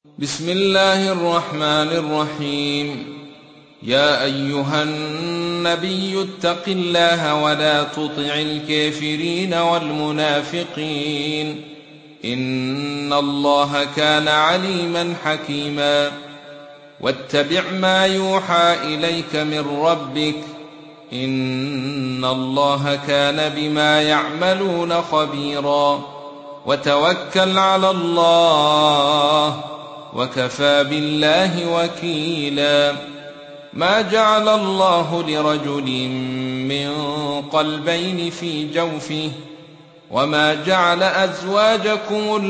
بسم الله الرحمن الرحيم. يا أيها النبي اتق الله ولا تطع الكافرين والمنافقين، إن الله كان عليما حكيما. واتبع ما يوحى إليك من ربك، إن الله كان بما يعملون خبيرا. وتوكل على الله، وكفى بالله وكيلا. ما جعل الله لرجل من قلبين في جوفه، وما جعل أزواجكم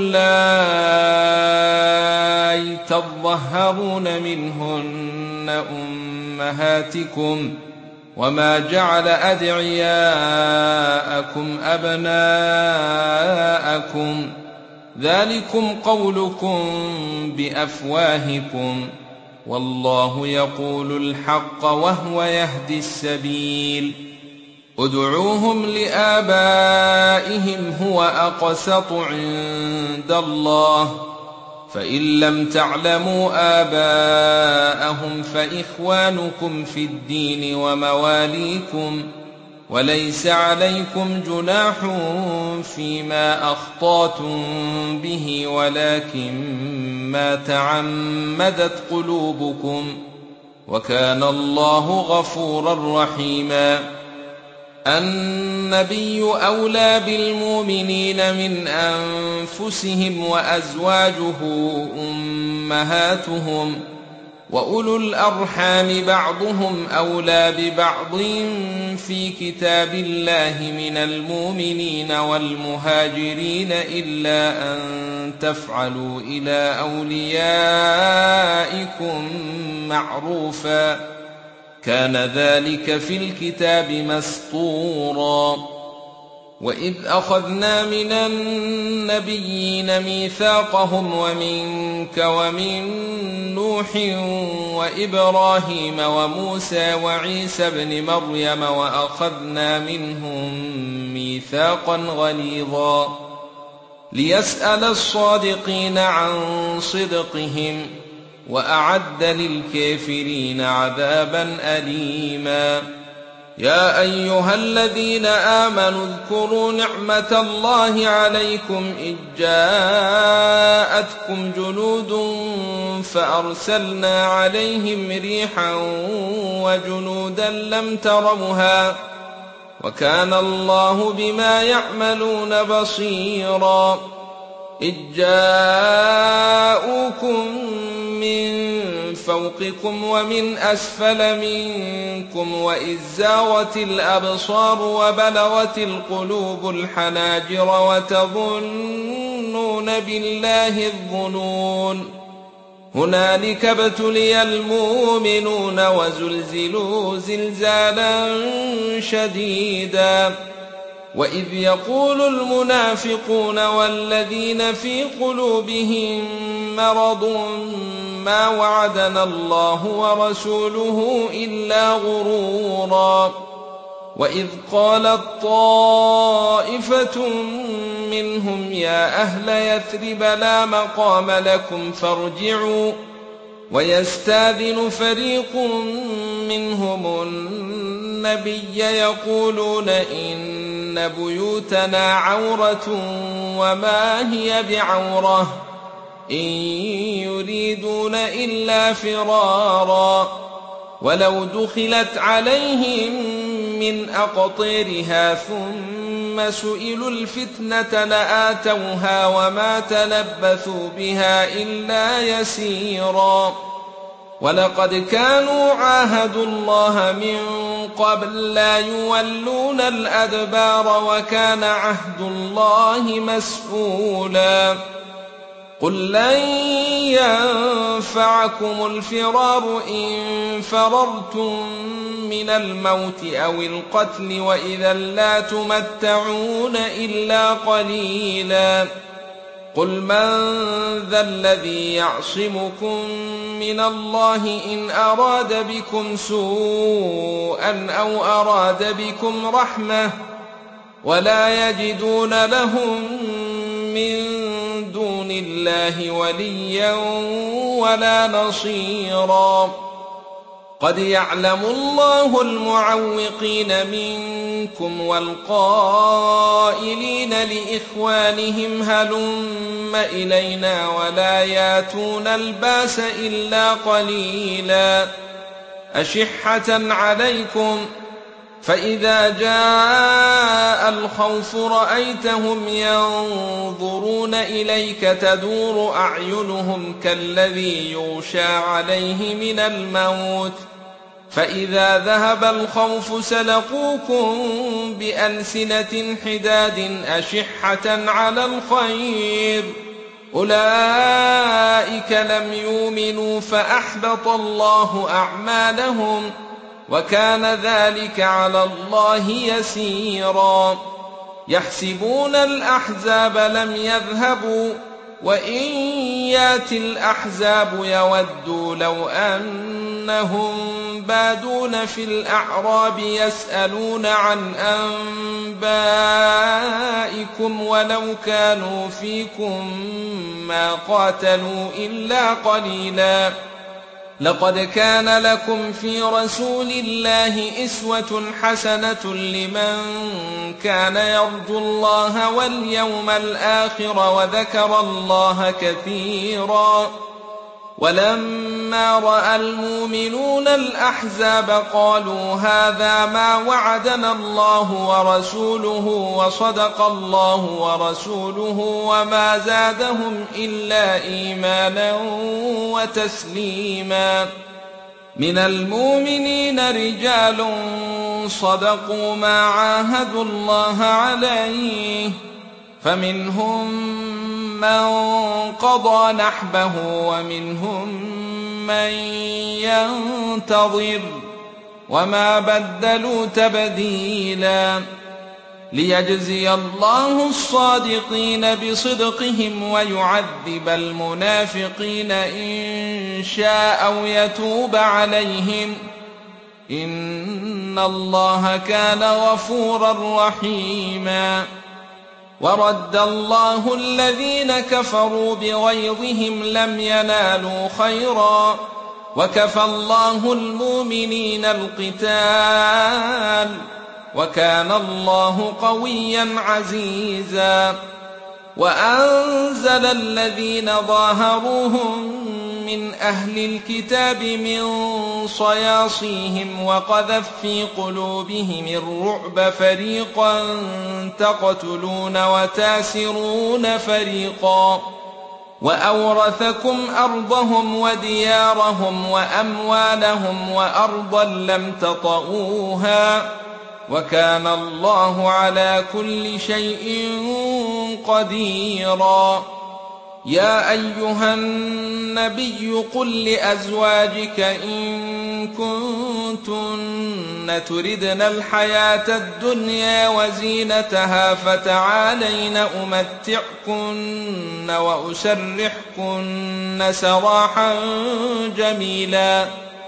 اللائي تظهرون منهن أمهاتكم، وما جعل أدعياءكم أبناءكم، ذلكم قولكم بأفواهكم، والله يقول الحق وهو يهدي السبيل. ادعوهم لآبائهم هو أقسط عند الله، فإن لم تعلموا آباءهم فإخوانكم في الدين ومواليكم، وليس عليكم جناح فيما أخطأتم به، ولكن ما تعمدت قلوبكم، وكان الله غفورا رحيما. النبي أولى بالمؤمنين من أنفسهم، وأزواجه أمهاتهم، وأولو الأرحام بعضهم أولى ببعض في كتاب الله من المؤمنين والمهاجرين، إلا أن تفعلوا إلى أوليائكم معروفا، كان ذلك في الكتاب مسطورا. وإذ أخذنا من النبيين ميثاقهم ومنك ومن نوح وإبراهيم وموسى وعيسى ابن مريم، وأخذنا منهم ميثاقا غليظا، ليسأل الصادقين عن صدقهم، وأعد للكافرين عذابا أليما. يا أيها الذين آمنوا اذكروا نعمة الله عليكم إذ جاءتكم جنود فأرسلنا عليهم ريحا وجنودا لم تروها، وكان الله بما يعملون بصيرا. إذ جاءوكم من فوقكم ومن أسفل منكم، وإذ زاغت الأبصار وبلغت القلوب الحناجر، وتظنون بالله الظنون. هنالك ابتلي المؤمنون وزلزلوا زلزالا شديدا. وإذ يقول المنافقون والذين في قلوبهم مرض ما وعدنا الله ورسوله إلا غرورا. وإذ قالت طائفة منهم يا أهل يثرب لا مقام لكم فارجعوا، ويستاذن فريق منهم النبي يقولون إن بيوتنا عورة وما هي بعورة، إن يريدون إلا فرارا، ولو دخلت عليهم من أقطيرها ثم سئلوا الفتنة لآتوها وما تلبثوا بها إلا يسيرا. ولقد كانوا عاهدوا الله من قبل لا يولون الأدبار، وكان عهد الله مسؤولا. قل لن ينفعكم الفرار إن فررتم من الموت أو القتل، وإذا لا تمتعون إلا قليلا. قل من ذا الذي يعصمكم من الله إن أراد بكم سوءا أو أراد بكم رحمة، ولا يجدون لهم من دون الله وليا ولا نصيرا. قد يعلم الله المعوقين منكم والقائلين لإخوانهم هلم إلينا ولا ياتون الباس إلا قليلا أشحة عليكم فإذا جاء الخوف رأيتهم ينظرون إليك تدور أعينهم كالذي يغشى عليه من الموت فإذا ذهب الخوف سلقوكم بألسنة حداد أشحة على الخير أولئك لم يؤمنوا فأحبط الله أعمالهم وكان ذلك على الله يسيرا. يحسبون الأحزاب لم يذهبوا وإن يأتي الأحزاب يودوا لو أنهم بادون في الأعراب يسألون عن أنبائكم ولو كانوا فيكم ما قاتلوا إلا قليلا. لقد كان لكم في رسول الله أسوة حسنة لمن كان يرجو الله واليوم الآخر وذكر الله كثيرا. ولما رأى المؤمنون الأحزاب قالوا هذا ما وعدنا الله ورسوله وصدق الله ورسوله وما زادهم إلا إيمانا وتسليما. من المؤمنين رجال صدقوا ما عاهدوا الله عليه فمنهم من قضى نحبه ومنهم من ينتظر وما بدلوا تبديلا. ليجزي الله الصادقين بصدقهم ويعذب المنافقين إن شاء أو يتوب عليهم إن الله كان غفورا رحيما. ورد الله الذين كفروا بغيظهم لم ينالوا خيرا وكفى الله المؤمنين القتال وكان الله قويا عزيزا. وأنزل الذين ظاهروهم من أهل الكتاب من صياصيهم وقذف في قلوبهم الرعب فريقا تقتلون وتاسرون فريقا وأورثكم أرضهم وديارهم وأموالهم وأرضا لم تطئوها وكان الله على كل شيء قديرا. يا أيها النبي قل لأزواجك إن كنتن تردن الحياة الدنيا وزينتها فتعالين أمتعكن وأسرحكن سراحا جميلا.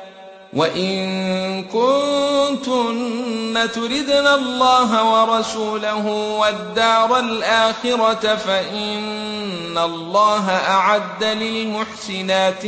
وإن كنتن تردن الله ورسوله والدار الآخرة فإن الله أعد للمحسنات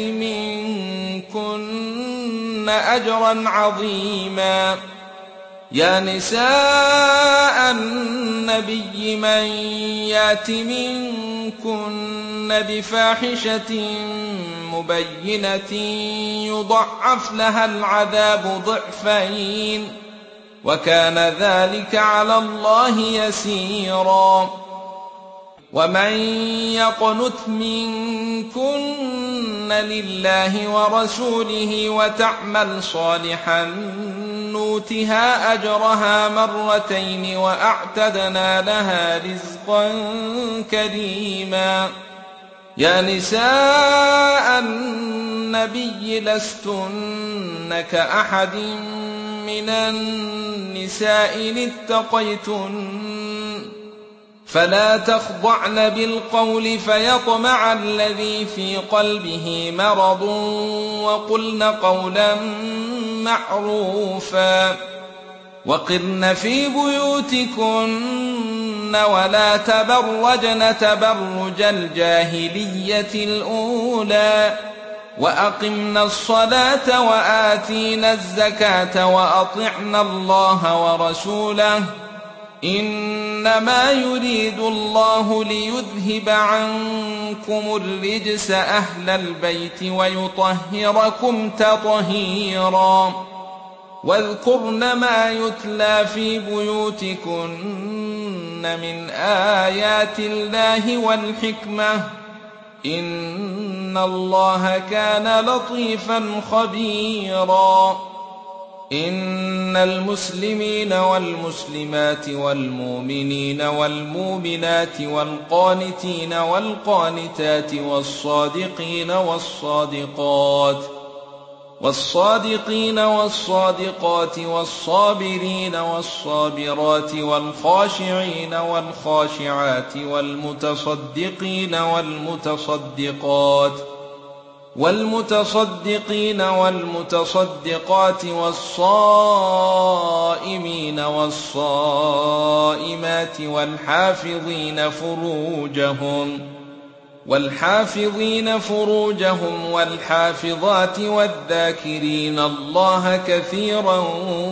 منكن أجرا عظيما. يا نساء النبي من يات منكن بفاحشة مبينة يضعف لها العذاب ضعفين وكان ذلك على الله يسيرا. ومن يقنت منكن لله ورسوله وتعمل صالحا نؤتها أجرها مرتين وأعتدنا لها رزقا كريما. يا نساء النبي لستن كأحد من النساء إن اتقيتن فلا تخضعن بالقول فيطمع الذي في قلبه مرض وقلن قولا معروفا. وقرن في بيوتكن ولا تبرجن تبرج الجاهلية الأولى وأقمنا الصلاة وآتينا الزكاة وأطعنا الله ورسوله إنما يريد الله ليذهب عنكم الرجس أهل البيت ويطهركم تطهيرا واذكرن ما يتلى في بيوتكن من آيات الله والحكمة إن الله كان لطيفا خبيرا إن المسلمين والمسلمات والمؤمنين والمؤمنات والقانتين والقانتات والصادقين والصادقات والصابرين والصابرات والخاشعين والخاشعات والمتصدقين والمتصدقات والصائمين والصائمات والحافظين فروجهم والحافظات والذاكرين الله كثيرا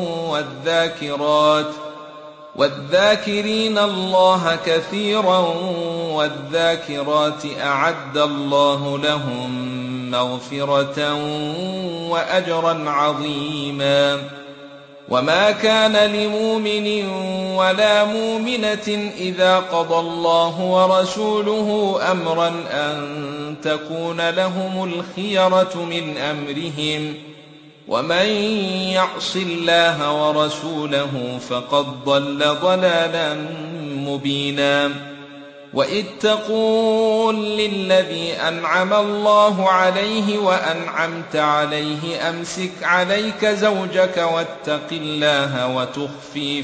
والذاكرين الله كثيرا والذاكرات أعد الله لهم مغفرة وأجرا عظيما وما كان لمؤمن ولا مؤمنة إذا قضى الله ورسوله أمرا أن تكون لهم الخيرة من أمرهم ومن يعص الله ورسوله فقد ضل ضلالا مبينا وإذ تقول للذي أنعم الله عليه وأنعمت عليه أمسك عليك زوجك واتق الله وتخفي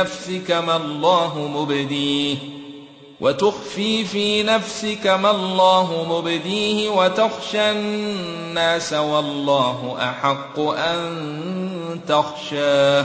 في نفسك ما الله مبديه وتخشى الناس والله أحق أن تخشاه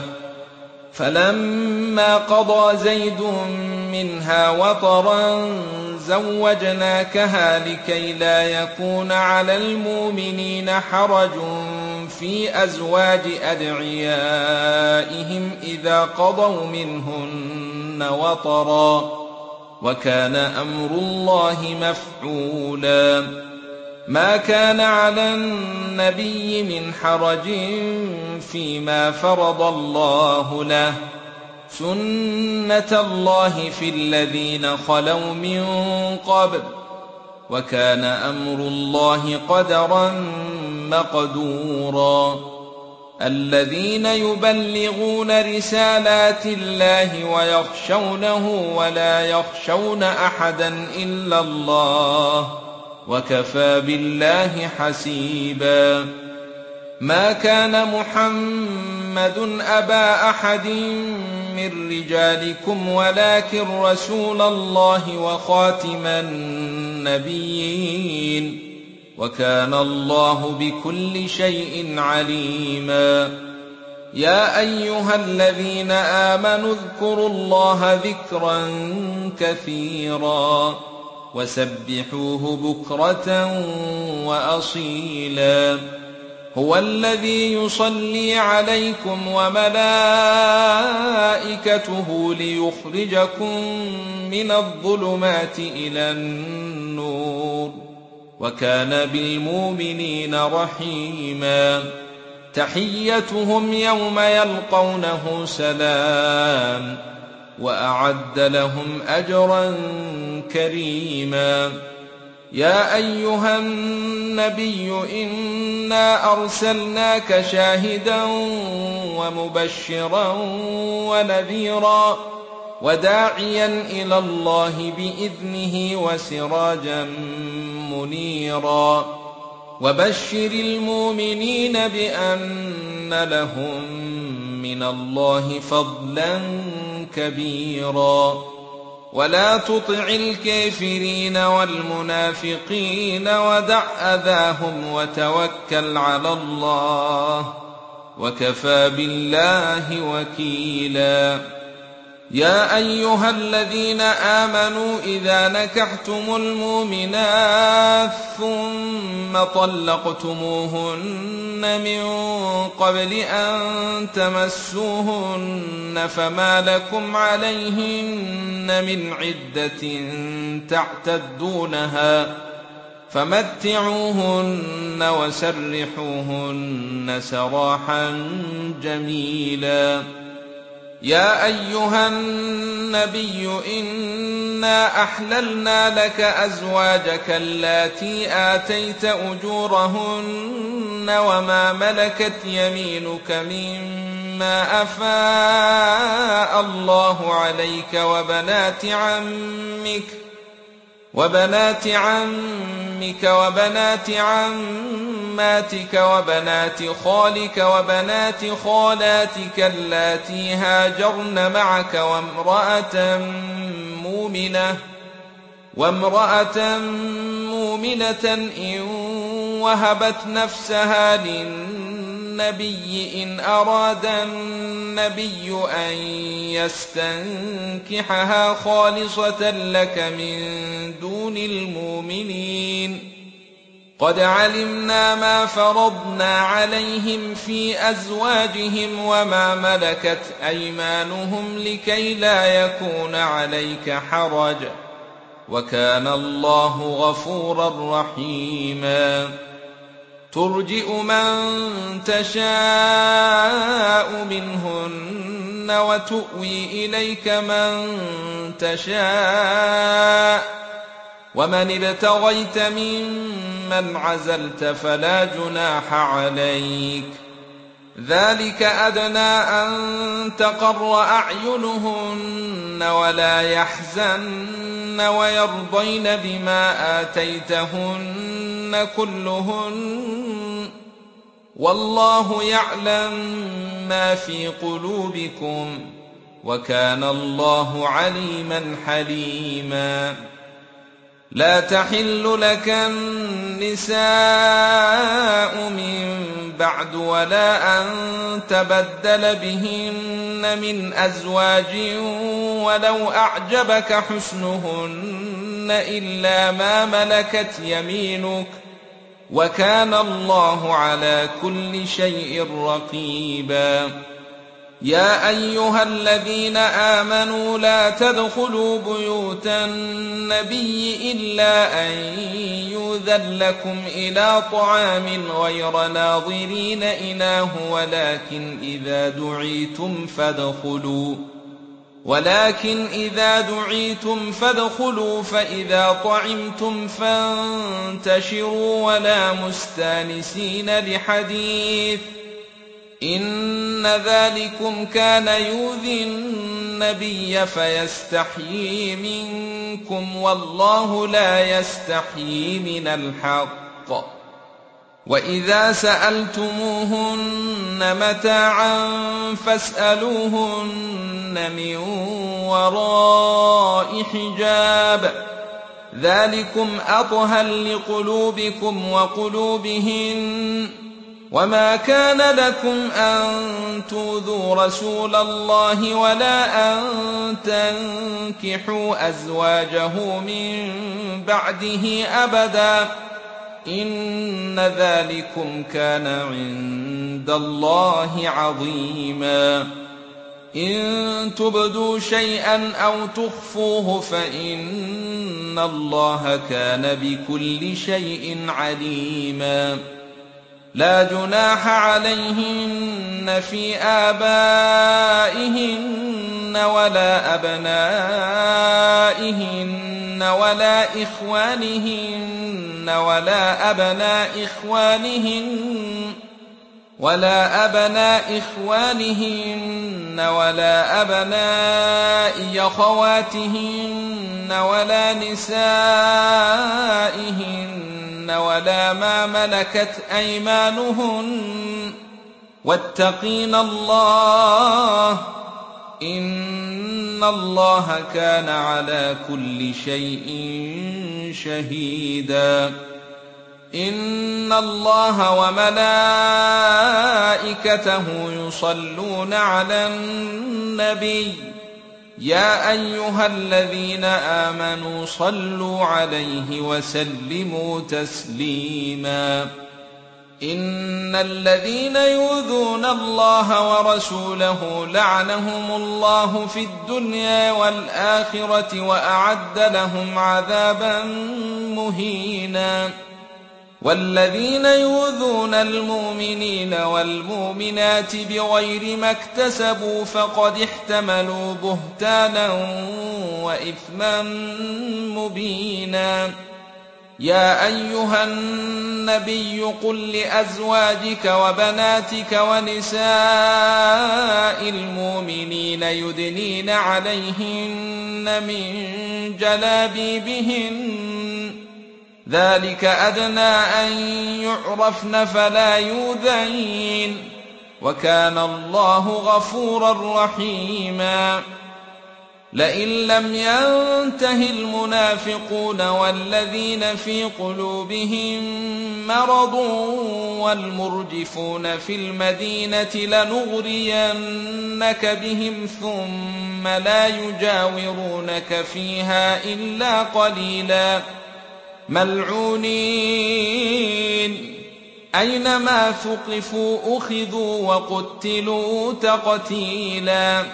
فلما قضى زيد منها وطرا زوجناكها لكي لا يكون على المؤمنين حرج في أزواج أدعيائهم إذا قضوا منهن وطرا وكان أمر الله مفعولا ما كان على النبي من حرج فيما فرض الله له سنة الله في الذين خلوا من قبل وكان أمر الله قدرا مقدورا الذين يبلغون رسالات الله ويخشونه ولا يخشون أحدا إلا الله وكفى بالله حسيبا ما كان محمد أبا أحد من رجالكم ولكن رسول الله وخاتم النبيين وكان الله بكل شيء عليما يا أيها الذين آمنوا اذكروا الله ذكرا كثيرا وسبحوه بكرة وأصيلا هو الذي يصلي عليكم وملائكته ليخرجكم من الظلمات إلى النور وكان بالمؤمنين رحيما تحيتهم يوم يلقونه سلام وأعد لهم أجرا كريما يا أيها النبي إنا أرسلناك شاهدا ومبشرا ونذيرا وداعيا إلى الله بإذنه وسراجا منيرا وبشر المؤمنين بأن لهم من الله فضلا كبيرا ولا تطع الكافرين والمنافقين ودع أذاهم وتوكل على الله وكفى بالله وكيلا يا أيها الذين آمنوا إذا نكحتم المؤمنات ثم طلقتموهن من قبل أن تمسوهن فما لكم عليهن من عدة تعتدونها فمتعوهن وسرحوهن سراحا جميلا. يا أيها النبي إنا أحللنا لك أزواجك اللاتي آتيت أجورهن وما ملكت يمينك مما أفاء الله عليك وبنات عمك وبنات عماتك وبنات خالك وبنات خالاتك اللاتي هاجرن معك وامرأة مؤمنة إن وهبت نفسها للنبي إن أراد النبي أن يستنكحها خالصة لك من دون المؤمنين. قد علمنا ما فرضنا عليهم في أزواجهم وما ملكت أيمانهم لكي لا يكون عليك حرج وكان الله غفورا رحيما. ترجئ من تشاء منهن وتؤوي إليك من تشاء ومن ابتغيت ممن عزلت فلا جناح عليك. ذلك أدنى أن تقر أعينهن ولا يحزن ويرضين بما آتيتهن كلهن والله يعلم ما في قلوبكم وكان الله عليما حليما. لا تحل لك النساء من بعد ولا أن تبدل بهن من أزواج ولو أعجبك حسنهن إلا ما ملكت يمينك وكان الله على كل شيء رقيبا. يا أيها الذين آمنوا لا تدخلوا بيوت النبي إلا أن يؤذن لكم إلى طعام غير ناظرين إناه ولكن إذا دعيتم فادخلوا فإذا طعمتم فانتشروا ولا مستانسين لحديث إن ذلكم كان يؤذي النبي فيستحيي منكم والله لا يستحيي من الحق. وإذا سألتموهن متاعا فاسألوهن من وراء حجاب ذلكم أطهر لقلوبكم وقلوبهن. وما كان لكم أن تؤذوا رسول الله ولا أن تنكحوا أزواجه من بعده أبدا إن ذلكم كان عند الله عظيما. إن تبدوا شيئا أو تخفوه فإن الله كان بكل شيء عليما. لا جناح عليهن في آبائهن ولا أبنائهن ولا إخوانهن ولا أبناء أخواتهن ولا نسائهن ولا ما ملكت أيمانهن واتقين الله إن الله كان على كل شيء شهيدا. إن الله وملائكته يصلون على النبي يا أيها الذين آمنوا صلوا عليه وسلموا تسليما إن الذين يؤذون الله ورسوله لعنهم الله في الدنيا والآخرة وأعد لهم عذابا مهينا والذين يؤذون المؤمنين والمؤمنات بغير ما اكتسبوا فقد احتملوا بهتانا وإثما مبينا يا أيها النبي قل لأزواجك وبناتك ونساء المؤمنين يدنين عليهن من جلابيبهن ذلك أدنى أن يعرفن فلا يؤذين وكان الله غفورا رحيما لئن لم ينته المنافقون والذين في قلوبهم مرض والمرجفون في المدينة لنغرينك بهم ثم لا يجاورونك فيها إلا قليلا ملعونين أينما ثقفوا أخذوا وقتلوا تقتيلا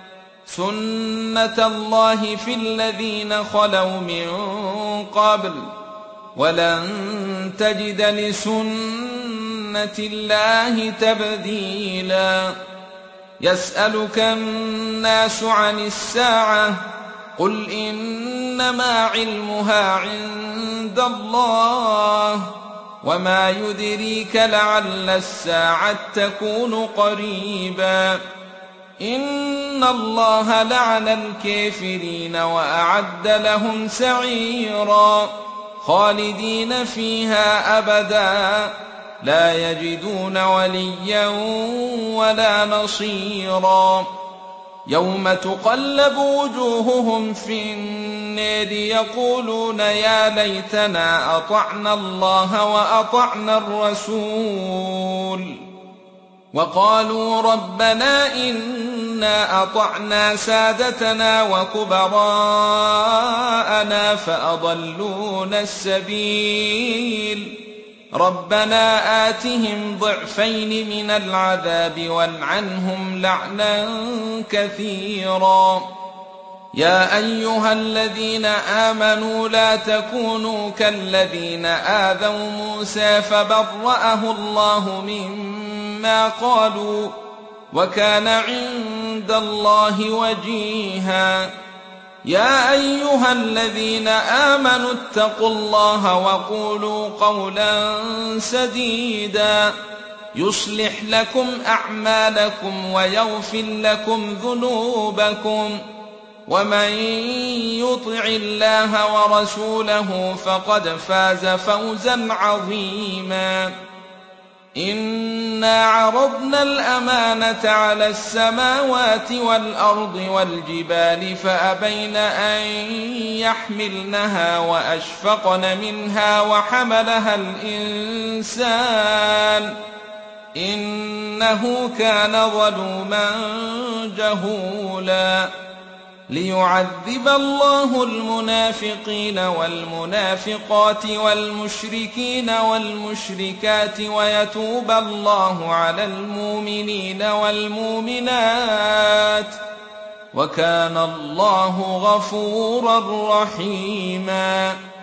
سنة الله في الذين خلوا من قبل ولن تجد لسنة الله تبديلا يسألك الناس عن الساعة قل إنما علمها عند الله وما يدريك لعل الساعة تكون قريبا إن الله لعن الكافرين وأعد لهم سعيرا خالدين فيها أبدا لا يجدون وليا ولا نصيرا يوم تقلب وجوههم في النار يقولون يا ليتنا أطعنا الله وأطعنا الرسول وقالوا ربنا إنا أطعنا سادتنا وكبراءنا فأضلونا السبيل ربنا آتهم ضعفين من العذاب والعنهم لعنا كثيرا يا أيها الذين آمنوا لا تكونوا كالذين آذوا موسى فبرأه الله مما قالوا وكان عند الله وجيها يا أيها الذين آمنوا اتقوا الله وقولوا قولا سديدا يصلح لكم أعمالكم ويغفر لكم ذنوبكم ومن يطع الله ورسوله فقد فاز فوزا عظيما إنا عرضنا الأمانة على السماوات والأرض والجبال فأبين أن يحملنها وأشفقن منها وحملها الإنسان إنه كان ظلوما جهولا ليعذب الله المنافقين والمنافقات والمشركين والمشركات ويتوب الله على المؤمنين والمؤمنات وكان الله غفورا رحيما